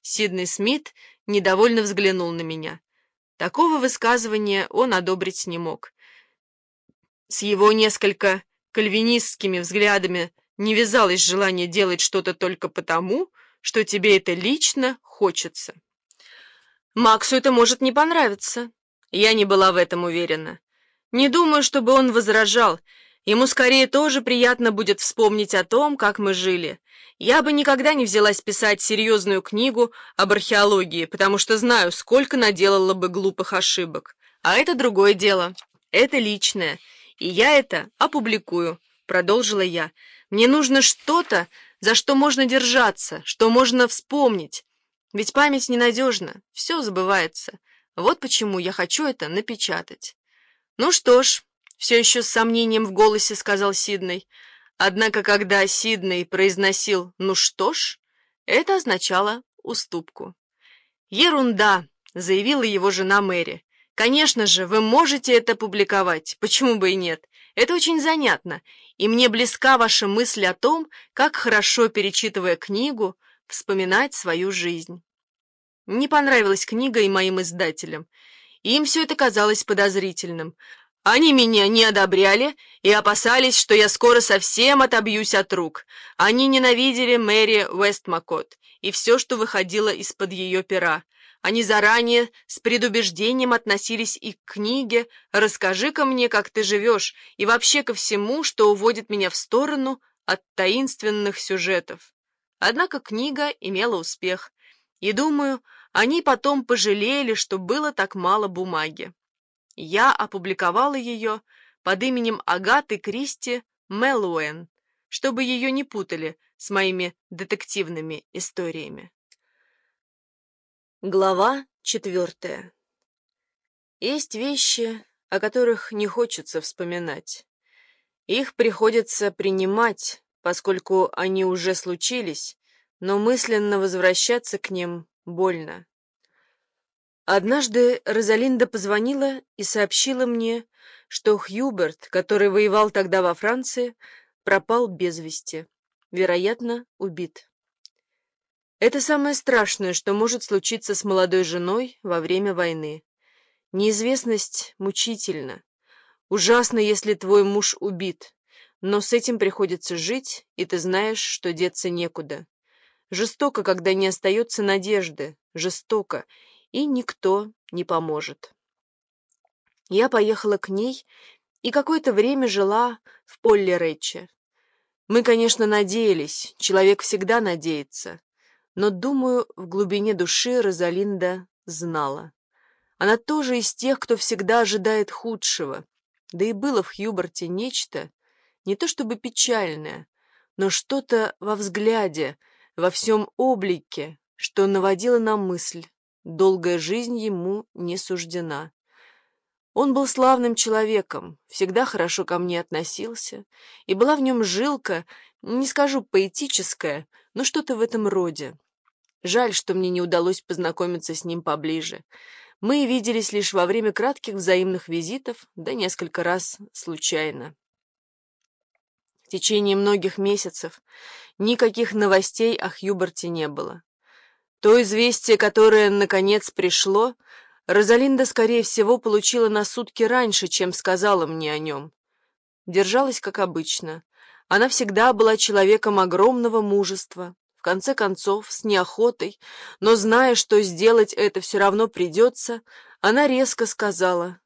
Сидней Смит недовольно взглянул на меня. Такого высказывания он одобрить не мог. С его несколько кальвинистскими взглядами не вязалось желание делать что-то только потому, что тебе это лично хочется. Максу это может не понравиться. Я не была в этом уверена. Не думаю, чтобы он возражал. Ему скорее тоже приятно будет вспомнить о том, как мы жили. Я бы никогда не взялась писать серьезную книгу об археологии, потому что знаю, сколько наделала бы глупых ошибок. А это другое дело. Это личное. И я это опубликую, продолжила я. Мне нужно что-то, за что можно держаться, что можно вспомнить. Ведь память ненадежна, все забывается. Вот почему я хочу это напечатать. Ну что ж, все еще с сомнением в голосе сказал Сидней. Однако, когда Сидней произносил «ну что ж», это означало уступку. «Ерунда», — заявила его жена Мэри. «Конечно же, вы можете это публиковать, почему бы и нет? Это очень занятно, и мне близка ваша мысль о том, как хорошо, перечитывая книгу, вспоминать свою жизнь». Не понравилась книга и моим издателям. Им все это казалось подозрительным. Они меня не одобряли и опасались, что я скоро совсем отобьюсь от рук. Они ненавидели Мэри Уэстмакотт и все, что выходило из-под ее пера. Они заранее с предубеждением относились и к книге «Расскажи-ка мне, как ты живешь» и вообще ко всему, что уводит меня в сторону от таинственных сюжетов. Однако книга имела успех, и, думаю, они потом пожалели, что было так мало бумаги. Я опубликовала ее под именем Агаты Кристи Мэллоуэн, чтобы ее не путали с моими детективными историями. Глава 4. Есть вещи, о которых не хочется вспоминать. Их приходится принимать, поскольку они уже случились, но мысленно возвращаться к ним больно. Однажды Розалинда позвонила и сообщила мне, что Хьюберт, который воевал тогда во Франции, пропал без вести, вероятно, убит. Это самое страшное, что может случиться с молодой женой во время войны. Неизвестность мучительна. Ужасно, если твой муж убит, но с этим приходится жить, и ты знаешь, что деться некуда. Жестоко, когда не остается надежды, жестоко, и никто не поможет. Я поехала к ней и какое-то время жила в Полли-Ретче. Мы, конечно, надеялись, человек всегда надеется, но, думаю, в глубине души Розалинда знала. Она тоже из тех, кто всегда ожидает худшего, да и было в Хьюберте нечто, не то чтобы печальное, но что-то во взгляде, во всем облике, что наводило на мысль: долгая жизнь ему не суждена. Он был славным человеком, всегда хорошо ко мне относился, и была в нем жилка, не скажу поэтическая, но что-то в этом роде. Жаль, что мне не удалось познакомиться с ним поближе. Мы виделись лишь во время кратких взаимных визитов, да несколько раз случайно. В течение многих месяцев никаких новостей о Хьюберте не было. То известие, которое, наконец, пришло, Розалинда, скорее всего, получила на сутки раньше, чем сказала мне о нем. Держалась, как обычно. Она всегда была человеком огромного мужества, в конце концов, с неохотой, но, зная, что сделать это все равно придется, она резко сказала: